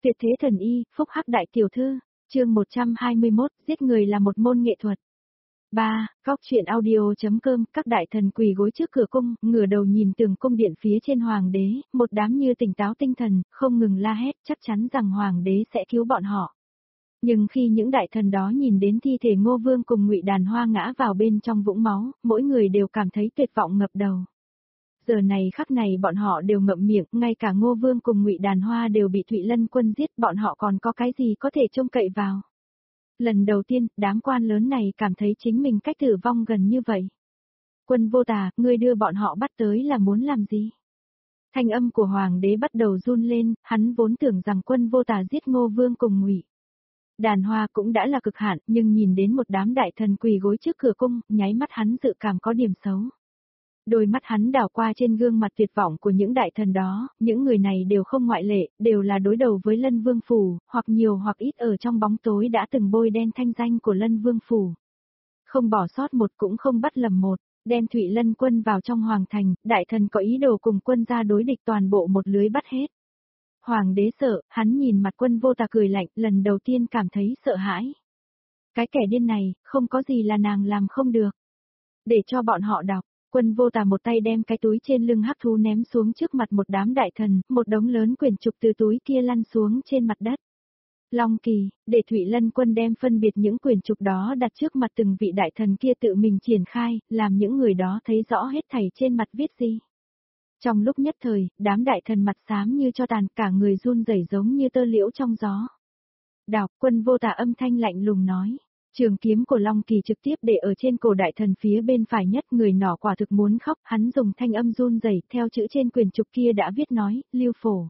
Tuyệt thế thần y, phúc hắc đại tiểu thư, chương 121, giết người là một môn nghệ thuật. 3. Góc chuyện audio.com. Các đại thần quỳ gối trước cửa cung, ngửa đầu nhìn tường cung điện phía trên hoàng đế, một đám như tỉnh táo tinh thần, không ngừng la hét, chắc chắn rằng hoàng đế sẽ cứu bọn họ. Nhưng khi những đại thần đó nhìn đến thi thể Ngô Vương cùng Ngụy Đàn Hoa ngã vào bên trong vũng máu, mỗi người đều cảm thấy tuyệt vọng ngập đầu. Giờ này khắc này bọn họ đều ngậm miệng, ngay cả Ngô Vương cùng Ngụy Đàn Hoa đều bị Thụy Lân Quân giết, bọn họ còn có cái gì có thể trông cậy vào. Lần đầu tiên, đám quan lớn này cảm thấy chính mình cách tử vong gần như vậy. Quân Vô Tà, ngươi đưa bọn họ bắt tới là muốn làm gì? Thanh âm của hoàng đế bắt đầu run lên, hắn vốn tưởng rằng Quân Vô Tà giết Ngô Vương cùng Ngụy Đàn Hoa cũng đã là cực hạn, nhưng nhìn đến một đám đại thần quỳ gối trước cửa cung, nháy mắt hắn dự cảm có điểm xấu. Đôi mắt hắn đảo qua trên gương mặt tuyệt vọng của những đại thần đó, những người này đều không ngoại lệ, đều là đối đầu với Lân Vương Phủ, hoặc nhiều hoặc ít ở trong bóng tối đã từng bôi đen thanh danh của Lân Vương Phủ. Không bỏ sót một cũng không bắt lầm một, đem Thụy Lân Quân vào trong hoàng thành, đại thần có ý đồ cùng quân ra đối địch toàn bộ một lưới bắt hết. Hoàng đế sợ, hắn nhìn mặt Quân Vô Tà cười lạnh, lần đầu tiên cảm thấy sợ hãi. Cái kẻ điên này, không có gì là nàng làm không được. Để cho bọn họ đọc. Quân Vô Tà một tay đem cái túi trên lưng hắc thú ném xuống trước mặt một đám đại thần, một đống lớn quyển trục từ túi kia lăn xuống trên mặt đất. Long Kỳ, để Thụy Lân Quân đem phân biệt những quyển trục đó đặt trước mặt từng vị đại thần kia tự mình triển khai, làm những người đó thấy rõ hết thảy trên mặt viết gì. Trong lúc nhất thời, đám đại thần mặt xám như cho tàn, cả người run rẩy giống như tơ liễu trong gió. Đọc, Quân Vô Tà âm thanh lạnh lùng nói. Trường kiếm của Long Kỳ trực tiếp để ở trên cổ đại thần phía bên phải nhất, người nọ quả thực muốn khóc, hắn dùng thanh âm run rẩy theo chữ trên quyển trục kia đã viết nói, Lưu Phổ.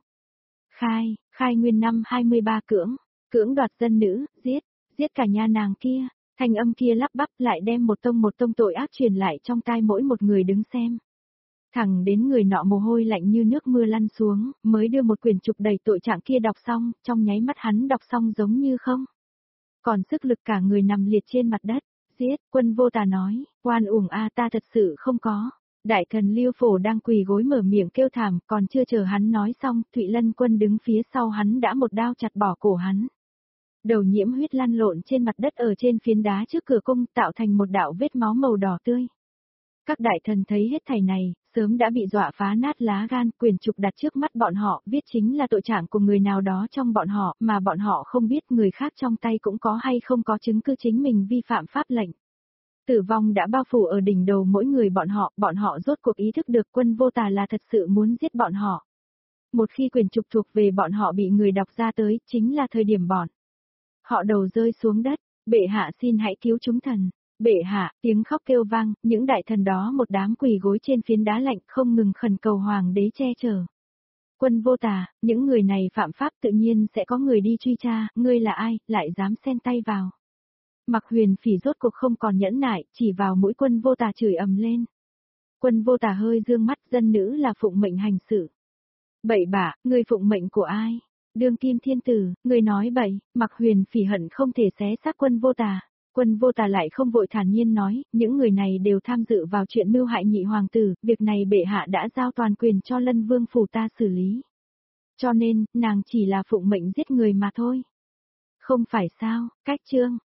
Khai nguyên năm 23 cưỡng đoạt dân nữ, giết cả nhà nàng kia, thanh âm kia lắp bắp lại đem một tông tội ác truyền lại trong tai mỗi một người đứng xem. Thẳng đến người nọ mồ hôi lạnh như nước mưa lăn xuống, mới đưa một quyển trục đầy tội trạng kia đọc xong, trong nháy mắt hắn đọc xong giống như không. Còn sức lực cả người nằm liệt trên mặt đất, giết, Quân Vô Tà nói, oan uổng a ta thật sự không có. Đại thần Lưu Phổ đang quỳ gối mở miệng kêu thảm, còn chưa chờ hắn nói xong, Thụy Lân Quân đứng phía sau hắn đã một đao chặt bỏ cổ hắn. Đầu nhiễm huyết lăn lộn trên mặt đất ở trên phiến đá trước cửa cung, tạo thành một đạo vết máu màu đỏ tươi. Các đại thần thấy hết thảy này, sớm đã bị dọa phá nát lá gan, quyển trục đặt trước mắt bọn họ, viết chính là tội trạng của người nào đó trong bọn họ, mà bọn họ không biết người khác trong tay cũng có hay không có chứng cứ chính mình vi phạm pháp lệnh. Tử vong đã bao phủ ở đỉnh đầu mỗi người bọn họ rốt cuộc ý thức được Quân Vô Tà là thật sự muốn giết bọn họ. Một khi quyển trục thuộc về bọn họ bị người đọc ra tới, chính là thời điểm bọn họ đầu rơi xuống đất, bệ hạ xin hãy cứu chúng thần. Bệ hạ, tiếng khóc kêu vang, những đại thần đó một đám quỳ gối trên phiến đá lạnh không ngừng khẩn cầu hoàng đế che chở. Quân Vô Tà, những người này phạm pháp tự nhiên sẽ có người đi truy tra, ngươi là ai, lại dám xen tay vào. Mặc Huyền Phỉ rốt cuộc không còn nhẫn nại, chỉ vào mũi Quân Vô Tà chửi ầm lên. Quân Vô Tà hơi dương mắt, dân nữ là phụng mệnh hành sự. Bậy bạ, ngươi phụng mệnh của ai? Đương kim thiên tử, ngươi nói bậy, Mặc Huyền Phỉ hận không thể xé xác Quân Vô Tà. Quân Vô Tà lại không vội thản nhiên nói, những người này đều tham dự vào chuyện mưu hại nhị hoàng tử, việc này bệ hạ đã giao toàn quyền cho Lân Vương Phủ ta xử lý. Cho nên, nàng chỉ là phụng mệnh giết người mà thôi. Không phải sao, cách chương.